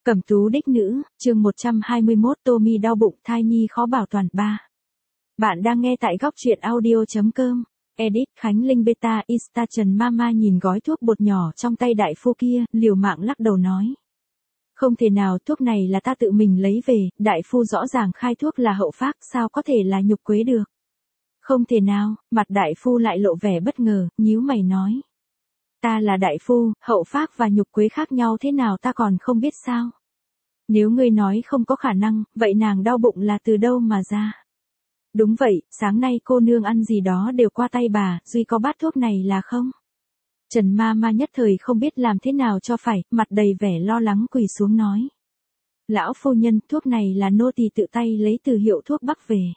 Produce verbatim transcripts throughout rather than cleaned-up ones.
Cẩm tú đích nữ, chương một trăm hai mươi mốt Tommy đau bụng thai nhi khó bảo toàn ba. Bạn đang nghe tại góc truyện audio.com. Edit Khánh Linh Beta Insta Trần Mama nhìn gói thuốc bột nhỏ trong tay đại phu kia, liều mạng lắc đầu nói. Không thể nào, thuốc này là ta tự mình lấy về, đại phu rõ ràng khai thuốc là hậu phác, sao có thể là nhục quế được. Không thể nào, mặt đại phu lại lộ vẻ bất ngờ, nhíu mày nói. Ta là đại phu, hậu phác và nhục quế khác nhau thế nào ta còn không biết sao. Nếu ngươi nói không có khả năng, vậy nàng đau bụng là từ đâu mà ra? Đúng vậy, sáng nay cô nương ăn gì đó đều qua tay bà, duy có bát thuốc này là không? Trần Mama nhất thời không biết làm thế nào cho phải, mặt đầy vẻ lo lắng quỳ xuống nói. Lão phu nhân, thuốc này là nô tỳ tự tay lấy từ hiệu thuốc Bắc về.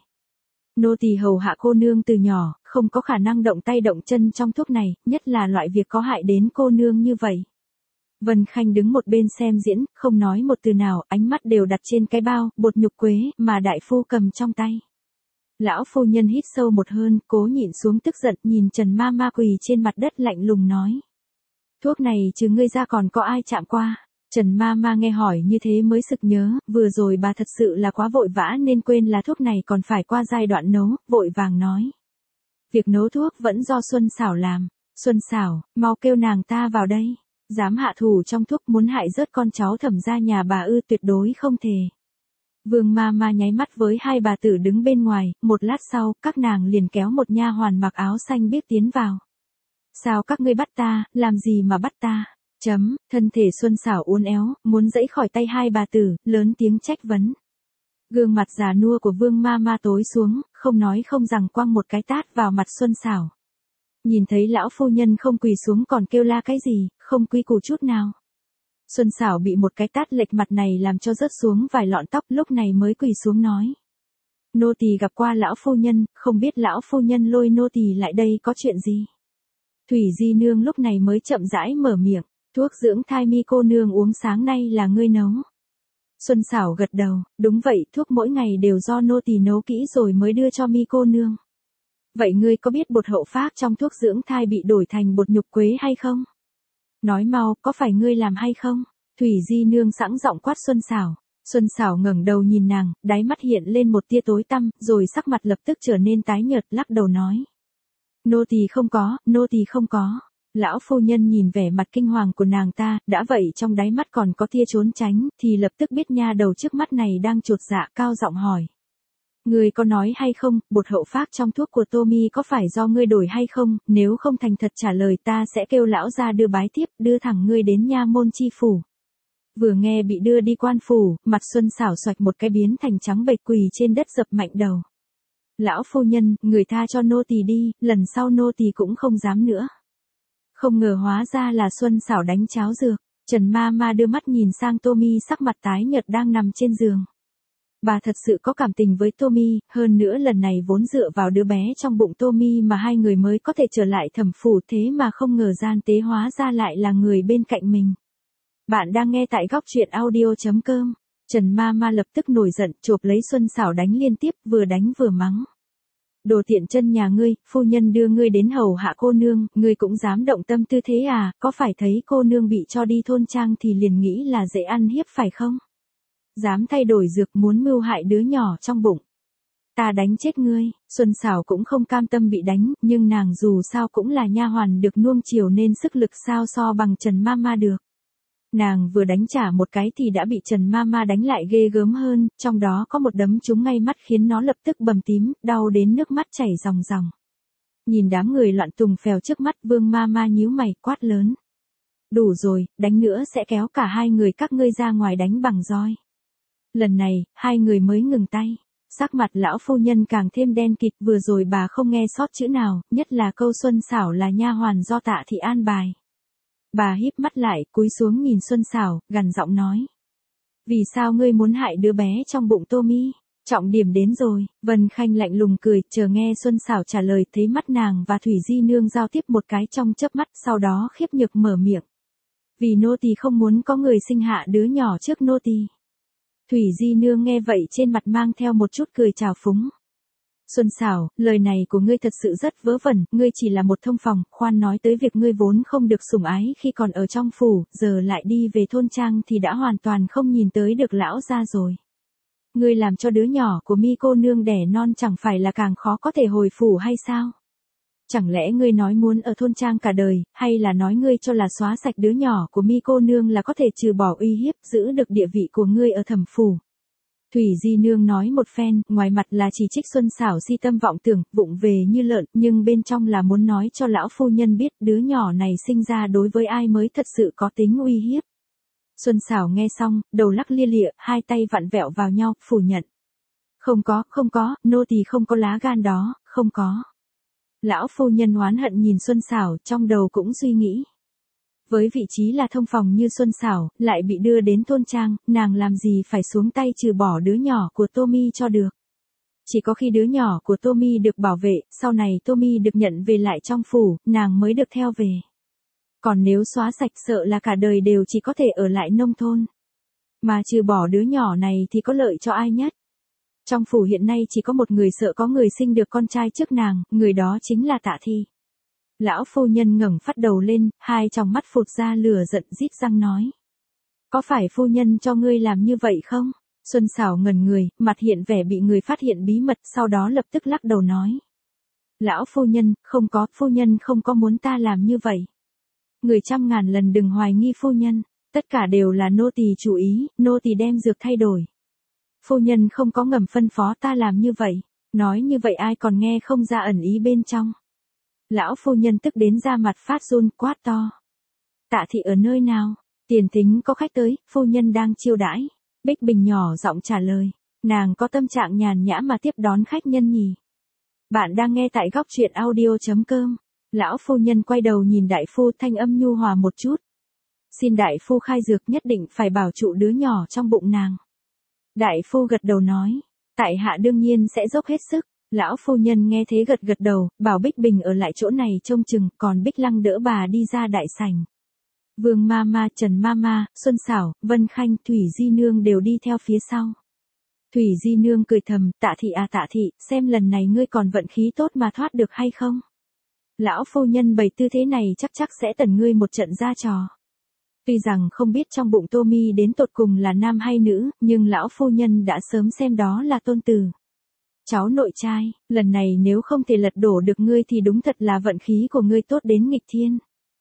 Nô tỳ hầu hạ cô nương từ nhỏ, không có khả năng động tay động chân trong thuốc này, nhất là loại việc có hại đến cô nương như vậy. Vân Khanh đứng một bên xem diễn, không nói một từ nào, ánh mắt đều đặt trên cái bao, bột nhục quế, mà đại phu cầm trong tay. Lão phu nhân hít sâu một hơi, cố nhịn xuống tức giận, nhìn Trần Mama quỳ trên mặt đất lạnh lùng nói. Thuốc này trừ ngươi ra còn có ai chạm qua? Trần Mama nghe hỏi như thế mới sực nhớ, vừa rồi bà thật sự là quá vội vã nên quên là thuốc này còn phải qua giai đoạn nấu, vội vàng nói. Việc nấu thuốc vẫn do Xuân Xảo làm. Xuân Xảo, mau kêu nàng ta vào đây. Dám hạ thủ trong thuốc muốn hại rớt con cháu Thẩm gia nhà bà ư, tuyệt đối không thể. Vương Mama nháy mắt với hai bà tử đứng bên ngoài, một lát sau, các nàng liền kéo một nha hoàn mặc áo xanh biếc tiến vào. Sao các ngươi bắt ta, làm gì mà bắt ta? Chấm, thân thể Xuân Xảo uốn éo, muốn giãy khỏi tay hai bà tử, lớn tiếng trách vấn. Gương mặt già nua của Vương Mama tối xuống, không nói không rằng quăng một cái tát vào mặt Xuân Xảo. Nhìn thấy lão phu nhân không quỳ xuống còn kêu la cái gì, không quy củ chút nào. Xuân Xảo bị một cái tát lệch mặt này làm cho rớt xuống vài lọn tóc, lúc này mới quỳ xuống nói. Nô tỳ gặp qua lão phu nhân, không biết lão phu nhân lôi nô tỳ lại đây có chuyện gì. Thủy Di nương lúc này mới chậm rãi mở miệng, thuốc dưỡng thai mi cô nương uống sáng nay là ngươi nấu. Xuân Xảo gật đầu, đúng vậy, thuốc mỗi ngày đều do nô tỳ nấu kỹ rồi mới đưa cho mi cô nương. Vậy ngươi có biết bột hậu phác trong thuốc dưỡng thai bị đổi thành bột nhục quế hay không? Nói mau, có phải ngươi làm hay không? Thủy Di nương sẵn giọng quát Xuân Xảo. Xuân Xảo ngẩng đầu nhìn nàng, đáy mắt hiện lên một tia tối tăm, rồi sắc mặt lập tức trở nên tái nhợt, lắc đầu nói. Nô tỳ không có, nô tỳ không có. Lão phu nhân nhìn vẻ mặt kinh hoàng của nàng ta, đã vậy trong đáy mắt còn có tia trốn tránh, thì lập tức biết nha đầu trước mắt này đang chột dạ, cao giọng hỏi. Ngươi có nói hay không, bột hậu phác trong thuốc của Tommy có phải do ngươi đổi hay không, nếu không thành thật trả lời ta sẽ kêu lão ra đưa bái tiếp, đưa thẳng ngươi đến nha môn chi phủ. Vừa nghe bị đưa đi quan phủ, mặt Xuân Xảo xoạch một cái biến thành trắng bệch quỳ trên đất dập mạnh đầu. Lão phu nhân, người tha cho nô tỳ đi, lần sau nô tỳ cũng không dám nữa. Không ngờ hóa ra là Xuân Xảo đánh cháo dược. Trần Mama đưa mắt nhìn sang Tommy sắc mặt tái nhợt đang nằm trên giường. Bà thật sự có cảm tình với Tommy, hơn nữa lần này vốn dựa vào đứa bé trong bụng Tommy mà hai người mới có thể trở lại Thẩm phủ, thế mà không ngờ gian tế hóa ra lại là người bên cạnh mình. Bạn đang nghe tại góc truyện audio.com. Trần Mama lập tức nổi giận, chộp lấy Xuân Xảo đánh liên tiếp, vừa đánh vừa mắng. Đồ tiện chân nhà ngươi, phu nhân đưa ngươi đến hầu hạ cô nương, ngươi cũng dám động tâm tư thế à, có phải thấy cô nương bị cho đi thôn trang thì liền nghĩ là dễ ăn hiếp phải không? Dám thay đổi dược muốn mưu hại đứa nhỏ trong bụng. Ta đánh chết ngươi. Xuân Xảo cũng không cam tâm bị đánh, nhưng nàng dù sao cũng là nha hoàn được nuông chiều nên sức lực sao so bằng Trần Mama được. Nàng vừa đánh trả một cái thì đã bị Trần Mama đánh lại ghê gớm hơn, trong đó có một đấm trúng ngay mắt khiến nó lập tức bầm tím, đau đến nước mắt chảy ròng ròng. Nhìn đám người loạn tùng phèo trước mắt, Vương Mama nhíu mày quát lớn. Đủ rồi, đánh nữa sẽ kéo cả hai người các ngươi ra ngoài đánh bằng roi. Lần này, hai người mới ngừng tay. Sắc mặt lão phu nhân càng thêm đen kịt, vừa rồi bà không nghe sót chữ nào, nhất là câu Xuân Xảo là nha hoàn do Tạ thị an bài. Bà híp mắt lại, cúi xuống nhìn Xuân Xảo, gằn giọng nói. Vì sao ngươi muốn hại đứa bé trong bụng Tommy? Trọng điểm đến rồi. Vân Khanh lạnh lùng cười, chờ nghe Xuân Xảo trả lời, thấy mắt nàng và Thủy Di nương giao tiếp một cái trong chớp mắt, sau đó khiếp nhược mở miệng. Vì nô tỳ không muốn có người sinh hạ đứa nhỏ trước nô tỳ. Thủy Di nương nghe vậy trên mặt mang theo một chút cười trào phúng. Xuân Sảo, lời này của ngươi thật sự rất vớ vẩn, ngươi chỉ là một thông phòng, khoan nói tới việc ngươi vốn không được sủng ái khi còn ở trong phủ, giờ lại đi về thôn trang thì đã hoàn toàn không nhìn tới được lão gia rồi. Ngươi làm cho đứa nhỏ của Mi cô nương đẻ non chẳng phải là càng khó có thể hồi phủ hay sao? Chẳng lẽ ngươi nói muốn ở thôn trang cả đời, hay là nói ngươi cho là xóa sạch đứa nhỏ của Mi cô nương là có thể trừ bỏ uy hiếp, giữ được địa vị của ngươi ở thẩm phủ? Thủy Di Nương nói một phen, ngoài mặt là chỉ trích Xuân Sảo si tâm vọng tưởng, vụng về như lợn, nhưng bên trong là muốn nói cho lão phu nhân biết đứa nhỏ này sinh ra đối với ai mới thật sự có tính uy hiếp. Xuân Sảo nghe xong, đầu lắc lia lịa, hai tay vặn vẹo vào nhau, phủ nhận. Không có, không có, nô tỳ không có lá gan đó, không có. Lão phu nhân oán hận nhìn Xuân Sảo, trong đầu cũng suy nghĩ. Với vị trí là thông phòng như Xuân Sảo, lại bị đưa đến thôn trang, nàng làm gì phải xuống tay trừ bỏ đứa nhỏ của Tommy cho được. Chỉ có khi đứa nhỏ của Tommy được bảo vệ, sau này Tommy được nhận về lại trong phủ, nàng mới được theo về. Còn nếu xóa sạch sợ là cả đời đều chỉ có thể ở lại nông thôn. Mà trừ bỏ đứa nhỏ này thì có lợi cho ai nhất? Trong phủ hiện nay chỉ có một người sợ có người sinh được con trai trước nàng, người đó chính là Tạ Thị. Lão phu nhân ngẩng phát đầu lên, hai tròng mắt phụt ra lửa giận rít răng nói. Có phải phu nhân cho ngươi làm như vậy không? Xuân Sảo ngẩn người, mặt hiện vẻ bị người phát hiện bí mật, sau đó lập tức lắc đầu nói. Lão phu nhân, không có, phu nhân không có muốn ta làm như vậy. Người trăm ngàn lần đừng hoài nghi phu nhân, tất cả đều là nô tỳ chủ ý, nô tỳ đem dược thay đổi. Phu nhân không có ngầm phân phó ta làm như vậy, nói như vậy ai còn nghe không ra ẩn ý bên trong. Lão phu nhân tức đến ra mặt phát run, quát to. Tạ Thị ở nơi nào? Tiền Thính có khách tới, phu nhân đang chiêu đãi. Bích Bình nhỏ giọng trả lời, nàng có tâm trạng nhàn nhã mà tiếp đón khách nhân nhỉ? Bạn đang nghe tại góc truyện audio chấm com. Lão phu nhân quay đầu nhìn đại phu, thanh âm nhu hòa một chút. Xin đại phu khai dược, nhất định phải bảo trụ đứa nhỏ trong bụng nàng. Đại phu gật đầu nói, tại hạ đương nhiên sẽ dốc hết sức. Lão phu nhân nghe thế gật gật đầu, bảo Bích Bình ở lại chỗ này trông chừng, còn Bích Lăng đỡ bà đi ra đại sảnh. Vương Mama, Trần Mama, Xuân Sảo, Vân Khanh, Thủy Di Nương đều đi theo phía sau. Thủy Di Nương cười thầm, Tạ Thị à Tạ Thị, xem lần này ngươi còn vận khí tốt mà thoát được hay không? Lão phu nhân bày tư thế này chắc chắc sẽ tẩn ngươi một trận ra trò. Tuy rằng không biết trong bụng Tommy đến tột cùng là nam hay nữ, nhưng lão phu nhân đã sớm xem đó là tôn tử. Cháu nội trai, lần này nếu không thể lật đổ được ngươi thì đúng thật là vận khí của ngươi tốt đến nghịch thiên.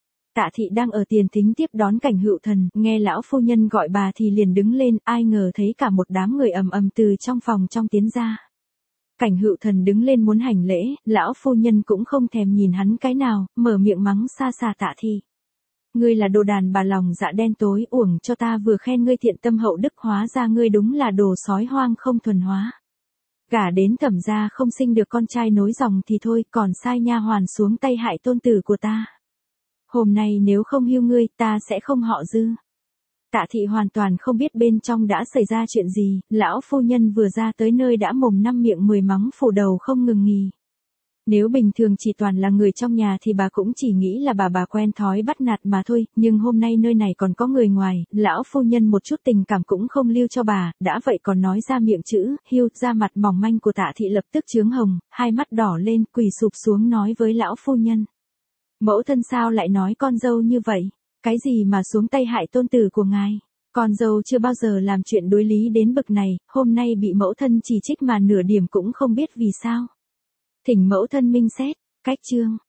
Tạ Thị đang ở Tiền Thính tiếp đón Cảnh Hựu Thần, nghe lão phu nhân gọi bà thì liền đứng lên, ai ngờ thấy cả một đám người ầm ầm từ trong phòng trong tiến ra. Cảnh Hựu Thần đứng lên muốn hành lễ, lão phu nhân cũng không thèm nhìn hắn cái nào, mở miệng mắng xa xa Tạ Thị. Ngươi là đồ đàn bà lòng dạ đen tối, uổng cho ta vừa khen ngươi thiện tâm hậu đức, hóa ra ngươi đúng là đồ sói hoang không thuần hóa. Gả đến Thẩm gia không sinh được con trai nối dòng thì thôi, còn sai nha hoàn xuống tay hại tôn tử của ta. Hôm nay nếu không hưu ngươi, ta sẽ không họ Dư. Tạ Thị hoàn toàn không biết bên trong đã xảy ra chuyện gì, lão phu nhân vừa ra tới nơi đã mồm năm miệng mười mắng phủ đầu không ngừng nghỉ. Nếu bình thường chỉ toàn là người trong nhà thì bà cũng chỉ nghĩ là bà bà quen thói bắt nạt mà thôi, nhưng hôm nay nơi này còn có người ngoài, lão phu nhân một chút tình cảm cũng không lưu cho bà, đã vậy còn nói ra miệng chữ, hiu, ra mặt mỏng manh của Tạ Thị lập tức chướng hồng, hai mắt đỏ lên, quỳ sụp xuống nói với lão phu nhân. Mẫu thân sao lại nói con dâu như vậy? Cái gì mà xuống tay hại tôn tử của ngài? Con dâu chưa bao giờ làm chuyện đối lý đến bậc này, hôm nay bị mẫu thân chỉ trích mà nửa điểm cũng không biết vì sao. Thỉnh mẫu thân minh xét, cách chương.